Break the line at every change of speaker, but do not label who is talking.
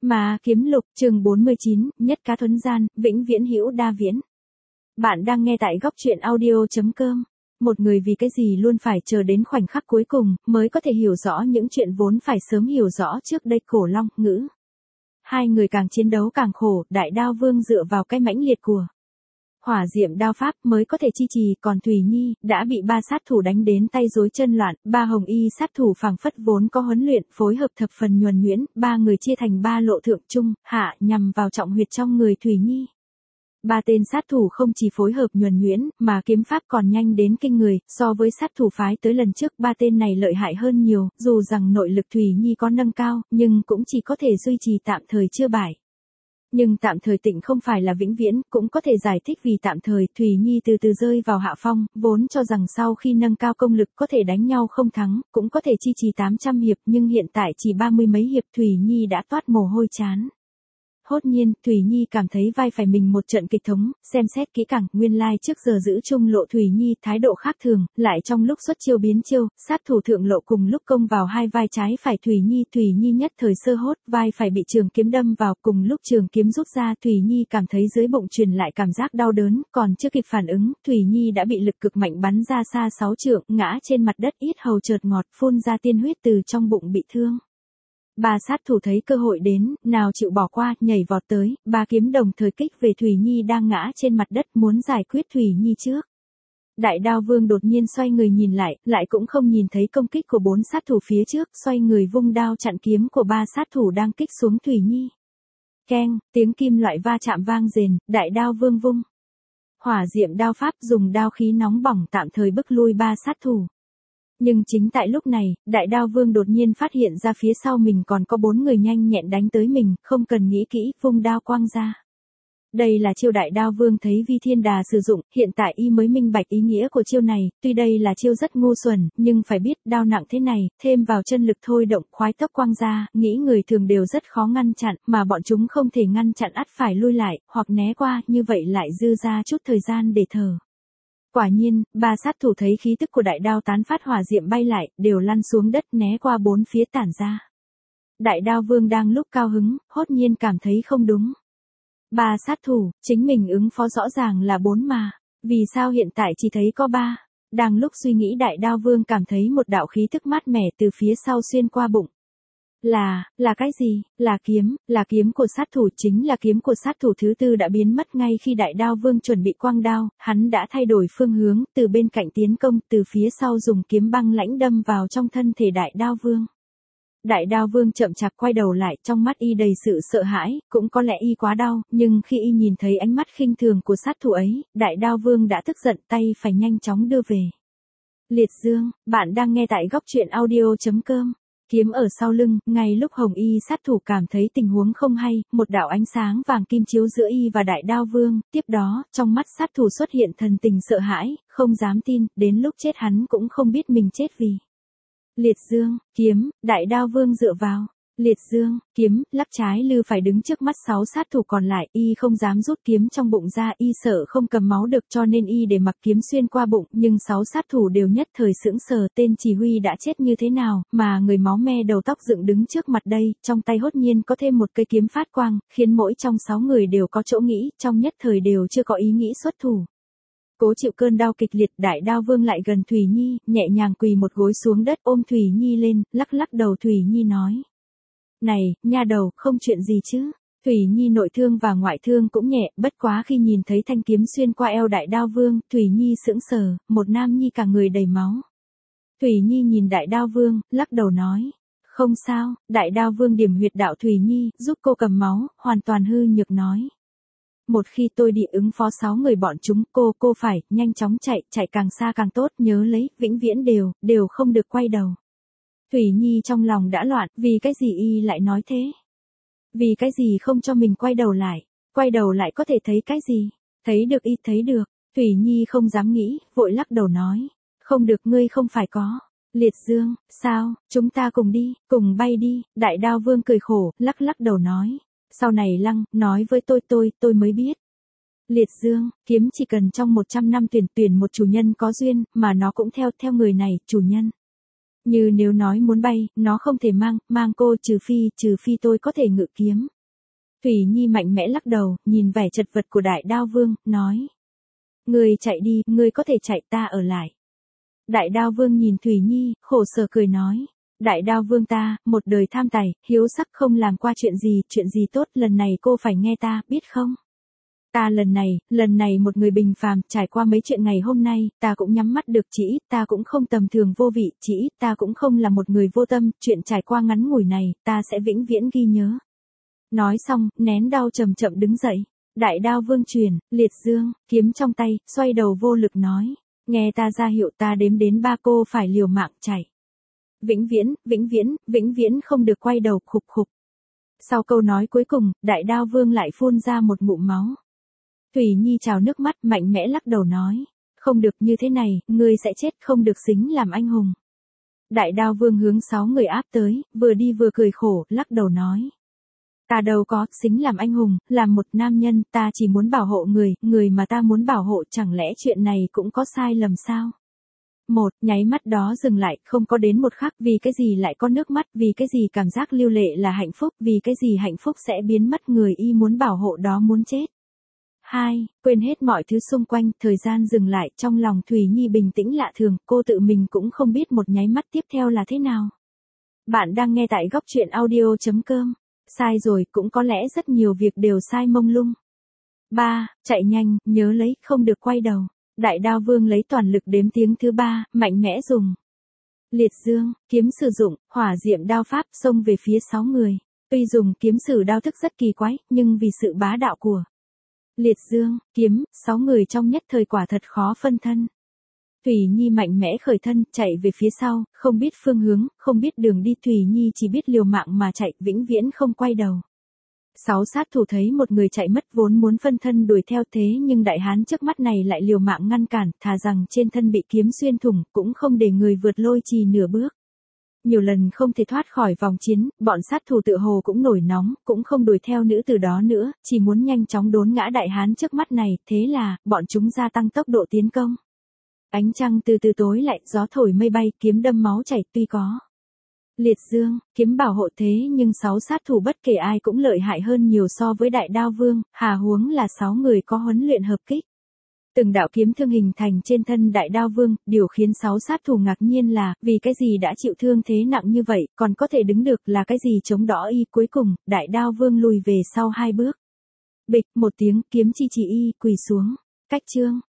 Mà kiếm lục, chương 49, nhất cá thuấn gian, vĩnh viễn hữu đa viễn. Bạn đang nghe tại góc truyện audio.com. Một người vì cái gì luôn phải chờ đến khoảnh khắc cuối cùng, mới có thể hiểu rõ những chuyện vốn phải sớm hiểu rõ trước đây. Cổ Long Ngữ. Hai người càng chiến đấu càng khổ, Đại Đao Vương dựa vào cái mãnh liệt của hỏa diệm đao pháp mới có thể chi trì, còn Thủy Nhi đã bị ba sát thủ đánh đến tay rối chân loạn. Ba hồng y sát thủ phảng phất vốn có huấn luyện, phối hợp thập phần nhuần nhuyễn, ba người chia thành ba lộ thượng trung, hạ nhằm vào trọng huyệt trong người Thủy Nhi. Ba tên sát thủ không chỉ phối hợp nhuần nhuyễn, mà kiếm pháp còn nhanh đến kinh người, so với sát thủ phái tới lần trước ba tên này lợi hại hơn nhiều, dù rằng nội lực Thủy Nhi có nâng cao, nhưng cũng chỉ có thể duy trì tạm thời chưa bại. Nhưng tạm thời tịnh không phải là vĩnh viễn, cũng có thể giải thích vì tạm thời Thủy Nhi từ từ rơi vào hạ phong, vốn cho rằng sau khi nâng cao công lực có thể đánh nhau không thắng, cũng có thể chi trì 800 hiệp, nhưng hiện tại chỉ 30 mấy hiệp Thủy Nhi đã toát mồ hôi chán. Hốt nhiên, Thủy Nhi cảm thấy vai phải mình một trận kịch thống, xem xét kỹ càng, nguyên lai trước giờ giữ trung lộ Thủy Nhi thái độ khác thường, lại trong lúc xuất chiêu biến chiêu, sát thủ thượng lộ cùng lúc công vào hai vai trái phải Thủy Nhi nhất thời sơ hốt, vai phải bị trường kiếm đâm vào, cùng lúc trường kiếm rút ra, Thủy Nhi cảm thấy dưới bụng truyền lại cảm giác đau đớn, còn chưa kịp phản ứng, Thủy Nhi đã bị lực cực mạnh bắn ra xa 6 trượng, ngã trên mặt đất, yết hầu chợt ngọt, phun ra tiên huyết từ trong bụng bị thương. Ba sát thủ thấy cơ hội đến, nào chịu bỏ qua, nhảy vọt tới, ba kiếm đồng thời kích về Thủy Nhi đang ngã trên mặt đất, muốn giải quyết Thủy Nhi trước. Đại Đao Vương đột nhiên xoay người nhìn lại cũng không nhìn thấy công kích của bốn sát thủ phía trước, xoay người vung đao chặn kiếm của ba sát thủ đang kích xuống Thủy Nhi. Keng, tiếng kim loại va chạm vang rền, Đại Đao Vương vung hỏa diệm đao pháp, dùng đao khí nóng bỏng tạm thời bức lui ba sát thủ. Nhưng chính tại lúc này, Đại Đao Vương đột nhiên phát hiện ra phía sau mình còn có 4 người nhanh nhẹn đánh tới mình, không cần nghĩ kỹ, vung đao quang ra. Đây là chiêu Đại Đao Vương thấy Vi Thiên Đà sử dụng, hiện tại y mới minh bạch ý nghĩa của chiêu này, tuy đây là chiêu rất ngu xuẩn, nhưng phải biết, đao nặng thế này, thêm vào chân lực thôi động, khoái tốc quang ra, nghĩ người thường đều rất khó ngăn chặn, mà bọn chúng không thể ngăn chặn ắt phải lui lại, hoặc né qua, như vậy lại dư ra chút thời gian để thở. Quả nhiên, ba sát thủ thấy khí tức của đại đao tán phát hỏa diệm bay lại, đều lăn xuống đất né qua bốn phía tản ra. Đại Đao Vương đang lúc cao hứng, hốt nhiên cảm thấy không đúng. Ba sát thủ, chính mình ứng phó rõ ràng là 4 mà, vì sao hiện tại chỉ thấy có 3? Đang lúc suy nghĩ Đại Đao Vương cảm thấy một đạo khí tức mát mẻ từ phía sau xuyên qua bụng. Là cái gì? Là kiếm của sát thủ, chính là kiếm của sát thủ thứ tư đã biến mất ngay khi Đại Đao Vương chuẩn bị quang đao, hắn đã thay đổi phương hướng, từ bên cạnh tiến công, từ phía sau dùng kiếm băng lãnh đâm vào trong thân thể Đại Đao Vương. Đại Đao Vương chậm chạp quay đầu lại, trong mắt y đầy sự sợ hãi, cũng có lẽ y quá đau, nhưng khi y nhìn thấy ánh mắt khinh thường của sát thủ ấy, Đại Đao Vương đã tức giận, tay phải nhanh chóng đưa về. Liệt Dương, bạn đang nghe tại góc truyện audio.com. Kiếm ở sau lưng, ngay lúc hồng y sát thủ cảm thấy tình huống không hay, một đạo ánh sáng vàng kim chiếu giữa y và Đại Đao Vương, tiếp đó, trong mắt sát thủ xuất hiện thần tình sợ hãi, không dám tin, đến lúc chết hắn cũng không biết mình chết vì. Liệt Dương, kiếm, Đại Đao Vương dựa vào. Liệt Dương, kiếm, lắp trái lư phải đứng trước mắt 6 sát thủ còn lại, y không dám rút kiếm trong bụng ra, y sợ không cầm máu được cho nên y để mặc kiếm xuyên qua bụng, nhưng 6 sát thủ đều nhất thời sững sờ, tên chỉ huy đã chết như thế nào, mà người máu me đầu tóc dựng đứng trước mặt đây, trong tay hốt nhiên có thêm một cây kiếm phát quang, khiến mỗi trong 6 người đều có chỗ nghĩ, trong nhất thời đều chưa có ý nghĩ xuất thủ. Cố chịu cơn đau kịch liệt, Đại Đao Vương lại gần Thủy Nhi, nhẹ nhàng quỳ một gối xuống đất ôm Thủy Nhi lên, lắc đầu Thủy Nhi nói. Này, nha đầu, không chuyện gì chứ? Thủy Nhi nội thương và ngoại thương cũng nhẹ, bất quá khi nhìn thấy thanh kiếm xuyên qua eo Đại Đao Vương, Thủy Nhi sững sờ, một nam nhi cả người đầy máu. Thủy Nhi nhìn Đại Đao Vương, lắc đầu nói. Không sao, Đại Đao Vương điểm huyệt đạo Thủy Nhi, giúp cô cầm máu, hoàn toàn hư nhược nói. Một khi tôi đi ứng phó 6 người bọn chúng, cô phải, nhanh chóng chạy càng xa càng tốt, nhớ lấy, vĩnh viễn đều không được quay đầu. Thủy Nhi trong lòng đã loạn, vì cái gì y lại nói thế? Vì cái gì không cho mình quay đầu lại có thể thấy cái gì? Thấy được y thấy được, Thủy Nhi không dám nghĩ, vội lắc đầu nói. Không được, ngươi không phải có. Liệt Dương, sao, chúng ta cùng đi, cùng bay đi, Đại Đao Vương cười khổ, lắc đầu nói. Sau này nói với tôi mới biết. Liệt Dương, kiếm chỉ cần trong 100 năm tuyển một chủ nhân có duyên, mà nó cũng theo người này, chủ nhân. Như nếu nói muốn bay, nó không thể mang cô trừ phi tôi có thể ngự kiếm. Thủy Nhi mạnh mẽ lắc đầu, nhìn vẻ chật vật của Đại Đao Vương, nói. Ngươi chạy đi, ngươi có thể chạy, ta ở lại. Đại Đao Vương nhìn Thủy Nhi, khổ sở cười nói. Đại Đao Vương ta, một đời tham tài, hiếu sắc không làm qua chuyện gì tốt, lần này cô phải nghe ta, biết không? Ta lần này một người bình phàm, trải qua mấy chuyện ngày hôm nay, ta cũng nhắm mắt được, chỉ ít ta cũng không tầm thường vô vị, chỉ ít ta cũng không là một người vô tâm, chuyện trải qua ngắn ngủi này, ta sẽ vĩnh viễn ghi nhớ. Nói xong, nén đau chậm chậm đứng dậy. Đại Đao Vương truyền, liệt dương, kiếm trong tay, xoay đầu vô lực nói. Nghe ta ra hiệu, ta đếm đến 3 cô phải liều mạng chạy. Vĩnh viễn không được quay đầu, khục khục. Sau câu nói cuối cùng, Đại Đao Vương lại phun ra một ngụm máu. Thủy Nhi trào nước mắt, mạnh mẽ lắc đầu nói. Không được, như thế này, ngươi sẽ chết, không được xính làm anh hùng. Đại Đao Vương hướng 6 người áp tới, vừa đi vừa cười khổ, lắc đầu nói. Ta đâu có, xính làm anh hùng, làm một nam nhân, ta chỉ muốn bảo hộ người mà ta muốn bảo hộ, chẳng lẽ chuyện này cũng có sai lầm sao? Nháy mắt đó dừng lại, không có đến một khắc, vì cái gì lại có nước mắt, vì cái gì cảm giác lưu lệ là hạnh phúc, vì cái gì hạnh phúc sẽ biến mất, người y muốn bảo hộ đó muốn chết. 2. Quên hết mọi thứ xung quanh, thời gian dừng lại, trong lòng Thủy Nhi bình tĩnh lạ thường, cô tự mình cũng không biết một nháy mắt tiếp theo là thế nào. Bạn đang nghe tại góc truyện audio.com. Sai rồi, cũng có lẽ rất nhiều việc đều sai mông lung. 3. Chạy nhanh, nhớ lấy, không được quay đầu. Đại Đao Vương lấy toàn lực đếm tiếng thứ 3, mạnh mẽ dùng. Liệt dương, kiếm sử dụng, hỏa diệm đao pháp xông về phía 6 người. Tuy dùng kiếm sử đao thức rất kỳ quái, nhưng vì sự bá đạo của liệt dương, kiếm, 6 người trong nhất thời quả thật khó phân thân. Thủy Nhi mạnh mẽ khởi thân, chạy về phía sau, không biết phương hướng, không biết đường đi, Thủy Nhi chỉ biết liều mạng mà chạy, vĩnh viễn không quay đầu. 6 sát thủ thấy một người chạy mất, vốn muốn phân thân đuổi theo, thế nhưng đại hán trước mắt này lại liều mạng ngăn cản, thà rằng trên thân bị kiếm xuyên thủng, cũng không để người vượt lôi trì nửa bước. Nhiều lần không thể thoát khỏi vòng chiến, bọn sát thủ tự hồ cũng nổi nóng, cũng không đuổi theo nữ tử đó nữa, chỉ muốn nhanh chóng đốn ngã đại hán trước mắt này, thế là, bọn chúng gia tăng tốc độ tiến công. Ánh trăng từ từ tối lại, gió thổi mây bay, kiếm đâm máu chảy, tuy có liệt dương, kiếm bảo hộ thế nhưng 6 sát thủ bất kể ai cũng lợi hại hơn nhiều so với Đại Đao Vương, hà huống là 6 người có huấn luyện hợp kích. Từng đạo kiếm thương hình thành trên thân Đại Đao Vương, điều khiến 6 sát thủ ngạc nhiên là, vì cái gì đã chịu thương thế nặng như vậy, còn có thể đứng được, là cái gì chống đỡ y, cuối cùng, Đại Đao Vương lùi về sau 2 bước. Bịch một tiếng, kiếm chi chỉ y, quỳ xuống. Cách chương.